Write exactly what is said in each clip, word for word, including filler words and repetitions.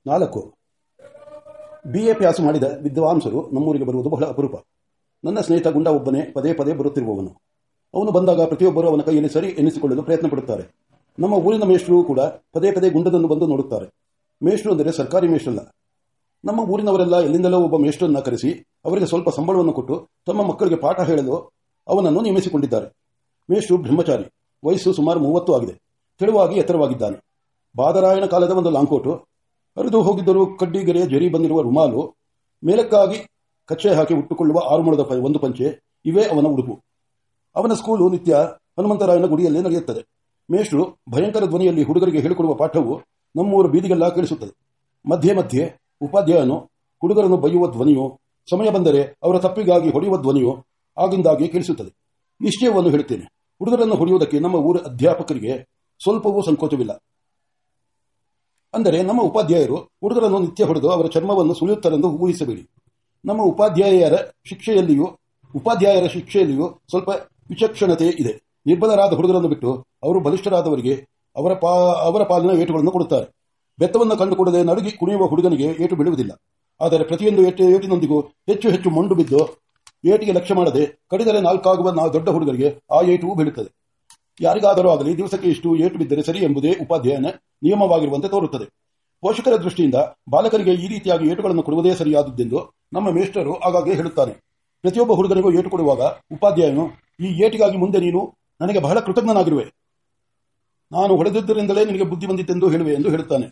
ನಾಲ್ಕು. BA pass ಮಾಡಿದ ವಿದ್ವಾಂಸರು ನಮ್ಮೂರಿಗೆ ಬರುವುದು ಬಹಳ ಅಪರೂಪ. ನನ್ನ ಸ್ನೇಹಿತ ಗುಂಡ ಒಬ್ಬನೇ ಪದೇ ಪದೇ ಬರುತ್ತಿರುವವನು. ಅವನು ಬಂದಾಗ ಪ್ರತಿಯೊಬ್ಬರು ಅವನ ಕೈಯಲ್ಲಿ ಸರಿ ಎನ್ನಿಸಿಕೊಳ್ಳಲು ಪ್ರಯತ್ನ ಪಡುತ್ತಾರೆ. ನಮ್ಮ ಊರಿನ ಮೇಷ್ಟ್ರು ಕೂಡ ಪದೇ ಪದೇ ಗುಂಡದನ್ನು ಬಂದು ನೋಡುತ್ತಾರೆ. ಮೇಷ್ಟ್ರು ಅಂದರೆ ಸರ್ಕಾರಿ ಮೇಷ್ಟ್ರಲ್ಲ. ನಮ್ಮ ಊರಿನವರೆಲ್ಲ ಎಲ್ಲಿಂದಲೋ ಒಬ್ಬ ಮೇಷ್ಟ್ರನ್ನ ಕರೆಸಿ ಅವರಿಗೆ ಸ್ವಲ್ಪ ಸಂಬಳವನ್ನು ಕೊಟ್ಟು ತಮ್ಮ ಮಕ್ಕಳಿಗೆ ಪಾಠ ಹೇಳಲು ಅವನನ್ನು ನೇಮಿಸಿಕೊಂಡಿದ್ದಾರೆ. ಮೇಷ್ಟ್ರು ಬ್ರಹ್ಮಚಾರಿ, ವಯಸ್ಸು ಸುಮಾರು ಮೂವತ್ತು ಆಗಿದೆ. ತೆಳುವಾಗಿ ಎತ್ತರವಾಗಿದ್ದಾನೆ. ಬಾದರಾಯಣ ಕಾಲದ ಒಂದು ಲಾಂಕೋಟು, ಹರಿದು ಹೋಗಿದ್ದರೂ ಕಡ್ಡಿಗೆರೆ ಜರಿ ಬಂದಿರುವ ರುಮಾಲು, ಮೇಲಕ್ಕಾಗಿ ಕಚ್ಚೆ ಹಾಕಿ ಉಟ್ಟುಕೊಳ್ಳುವ ಆರುಮೊಳದ ಒಂದು ಪಂಚೆ, ಇವೇ ಅವನ ಉಡುಪು. ಅವನ ಸ್ಕೂಲು ನಿತ್ಯ ಹನುಮಂತರಾಯನ ಗುಡಿಯಲ್ಲೇ ನಡೆಯುತ್ತದೆ. ಮೇಷ್ಟ್ರು ಭಯಂಕರ ಧ್ವನಿಯಲ್ಲಿ ಹುಡುಗರಿಗೆ ಹೇಳಿಕೊಡುವ ಪಾಠವು ನಮ್ಮೂರು ಬೀದಿಗೆಲ್ಲ ಕೇಳಿಸುತ್ತದೆ. ಮಧ್ಯೆ ಮಧ್ಯೆ ಉಪಾಧ್ಯಾಯನು ಹುಡುಗರನ್ನು ಬೈಯುವ ಧ್ವನಿಯೋ, ಸಮಯ ಬಂದರೆ ಅವರ ತಪ್ಪಿಗಾಗಿ ಹೊಡೆಯುವ ಧ್ವನಿಯೋ ಆಗಿಂದಾಗಿ ಕೇಳಿಸುತ್ತದೆ. ನಿಶ್ಚಯವನ್ನು ಹೇಳುತ್ತೇನೆ, ಹುಡುಗರನ್ನು ಹೊಡೆಯುವುದಕ್ಕೆ ನಮ್ಮ ಊರ ಅಧ್ಯಾಪಕರಿಗೆ ಸ್ವಲ್ಪವೂ ಸಂಕೋಚವಿಲ್ಲ. ಅಂದರೆ ನಮ್ಮ ಉಪಾಧ್ಯಾಯರು ಹುಡುಗರನ್ನು ನಿತ್ಯ ಹೊಡೆದು ಅವರ ಚರ್ಮವನ್ನು ಸುಳಿಯುತ್ತಾರೆಂದು ಊಹಿಸಬೇಡಿ. ನಮ್ಮ ಉಪಾಧ್ಯಾಯರ ಶಿಕ್ಷೆಯಲ್ಲಿಯೂ ಉಪಾಧ್ಯಾಯರ ಶಿಕ್ಷೆಯಲ್ಲಿಯೂ ಸ್ವಲ್ಪ ವಿಚಕ್ಷಣತೆ ಇದೆ. ನಿರ್ಬಲರಾದ ಹುಡುಗರನ್ನು ಬಿಟ್ಟು ಅವರು ಬಲಿಷ್ಠರಾದವರಿಗೆ ಅವರ ಪಾ ಅವರ ಪಾಲಿನ ಏಟುಗಳನ್ನು ಕೊಡುತ್ತಾರೆ. ಬೆತ್ತವನ್ನು ಕಂಡುಕೊಡದೆ ನಡುಗಿ ಕುಣಿಯುವ ಹುಡುಗನಿಗೆ ಏಟು ಬೀಳುವುದಿಲ್ಲ. ಆದರೆ ಪ್ರತಿಯೊಂದು ಏಟಿನೊಂದಿಗೂ ಹೆಚ್ಚು ಹೆಚ್ಚು ಮೊಂಡು ಬಿದ್ದು ಏಟಿಗೆ ಲಕ್ಷ್ಯ ಮಾಡದೆ ಕಡಿದರೆ ನಾಲ್ಕಾಗುವ ದೊಡ್ಡ ಹುಡುಗರಿಗೆ ಆ ಏಟು ಬೀಳುತ್ತದೆ. ಯಾರಿಗಾದರೂ ಆಗಲಿ ದಿವಸಕ್ಕೆ ಇಷ್ಟು ಏಟು ಬಿದ್ದರೆ ಸರಿ ಎಂಬುದೇ ಉಪಾಧ್ಯಾಯನ ನಿಯಮವಾಗಿರುವಂತೆ ತೋರುತ್ತದೆ. ಪೋಷಕರ ದೃಷ್ಟಿಯಿಂದ ಬಾಲಕರಿಗೆ ಈ ರೀತಿಯಾಗಿ ಏಟುಗಳನ್ನು ಕೊಡುವುದೇ ಸರಿಯಾದದ್ದೆಂದು ನಮ್ಮ ಮೇಷ್ಟರು ಆಗಾಗ್ಗೆ ಹೇಳುತ್ತಾನೆ. ಪ್ರತಿಯೊಬ್ಬ ಹುಡುಗನಿಗೂ ಏಟು ಕೊಡುವಾಗ ಉಪಾಧ್ಯಾಯನು, ಈ ಏಟಿಗಾಗಿ ಮುಂದೆ ನೀನು ನನಗೆ ಬಹಳ ಕೃತಜ್ಞನಾಗಿರುವೆ, ನಾನು ಹೊಡೆದಿದ್ದರಿಂದಲೇ ನಿನಗೆ ಬುದ್ಧಿ ಬಂದಿತ್ತೆಂದು ಹೇಳುವೆ ಎಂದು ಹೇಳುತ್ತಾನೆ.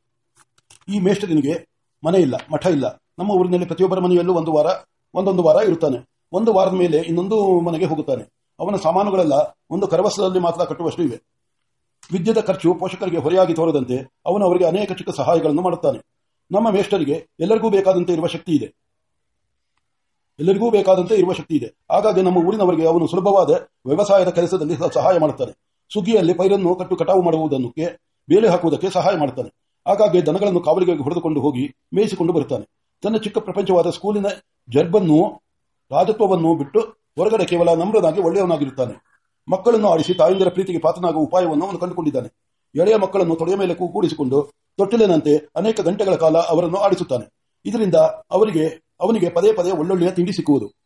ಈ ಮೇಷ್ಟನಿಗೆ ಮನೆ ಇಲ್ಲ, ಮಠ ಇಲ್ಲ. ನಮ್ಮ ಊರಿನಲ್ಲಿ ಪ್ರತಿಯೊಬ್ಬರ ಮನೆಯಲ್ಲೂ ಒಂದು ವಾರ ಒಂದೊಂದು ವಾರ ಇರುತ್ತಾನೆ. ಒಂದು ವಾರದ ಮೇಲೆ ಇನ್ನೊಂದು ಮನೆಗೆ ಹೋಗುತ್ತಾನೆ. ಅವನ ಸಾಮಾನುಗಳೆಲ್ಲ ಒಂದು ಕರವಸದಲ್ಲಿ ಮಾತ್ರ ಕಟ್ಟುವಷ್ಟು ಇವೆ. ವಿದ್ಯೆದ ಖರ್ಚು ಪೋಷಕರಿಗೆ ಹೊರೆಯಾಗಿ ತೋರದಂತೆ ಅವನು ಅವರಿಗೆ ಅನೇಕ ಚಿಕ್ಕ ಸಹಾಯಗಳನ್ನು ಮಾಡುತ್ತಾನೆ. ನಮ್ಮ ಮೇಷ್ಟರಿಗೆ ಎಲ್ಲರಿಗೂ ಬೇಕಾದಂತೆ ಇರುವ ಶಕ್ತಿ ಇದೆ ಎಲ್ಲರಿಗೂ ಬೇಕಾದಂತೆ ಇರುವ ಶಕ್ತಿ ಇದೆ ಹಾಗಾಗಿ ನಮ್ಮ ಊರಿನವರಿಗೆ ಅವನು ಸುಲಭವಾದ ವ್ಯವಸಾಯದ ಕೆಲಸದಲ್ಲಿ ಸಹಾಯ ಮಾಡುತ್ತಾನೆ. ಸುಗ್ಗಿಯಲ್ಲಿ ಪೈರನ್ನು ಕಟ್ಟು ಕಟಾವು ಮಾಡುವುದಕ್ಕೆ, ಬೇಲೆ ಹಾಕುವುದಕ್ಕೆ ಸಹಾಯ ಮಾಡುತ್ತಾನೆ. ಆಗಾಗ್ಗೆ ದನಗಳನ್ನು ಕಾವಲಿಗೆ ಹೊಡೆದುಕೊಂಡು ಹೋಗಿ ಮೇಯಿಸಿಕೊಂಡು ಬರುತ್ತಾನೆ. ತನ್ನ ಚಿಕ್ಕ ಪ್ರಪಂಚವಾದ ಸ್ಕೂಲಿನ ಜರ್ಬನ್ನು ರಾಜತ್ವವನ್ನು ಬಿಟ್ಟು ಹೊರಗಡೆ ಕೇವಲ ನಮ್ರನಾಗಿ ಒಳ್ಳೆಯವನಾಗಿರುತ್ತಾನೆ. ಮಕ್ಕಳನ್ನು ಆಡಿಸಿ ತಾಯಂದಿರ ಪ್ರೀತಿಗೆ ಪಾತ್ರನಾಗುವ ಉಪಾಯವನ್ನು ಅವನು ಕಂಡುಕೊಂಡಿದ್ದಾನೆ. ಎಳೆಯ ಮಕ್ಕಳನ್ನು ತೊಡೆಯ ಮೇಲೆ ಕೂಡಿಸಿಕೊಂಡು ತೊಟ್ಟಿಲಿನಂತೆ ಅನೇಕ ಗಂಟೆಗಳ ಕಾಲ ಅವರನ್ನು ಆಡಿಸುತ್ತಾನೆ. ಇದರಿಂದ ಅವರಿಗೆ ಅವನಿಗೆ ಪದೇ ಪದೇ ಒಳ್ಳೊಳ್ಳೆಯ ತಿಂಡಿ ಸಿಕ್ಕುವುದು.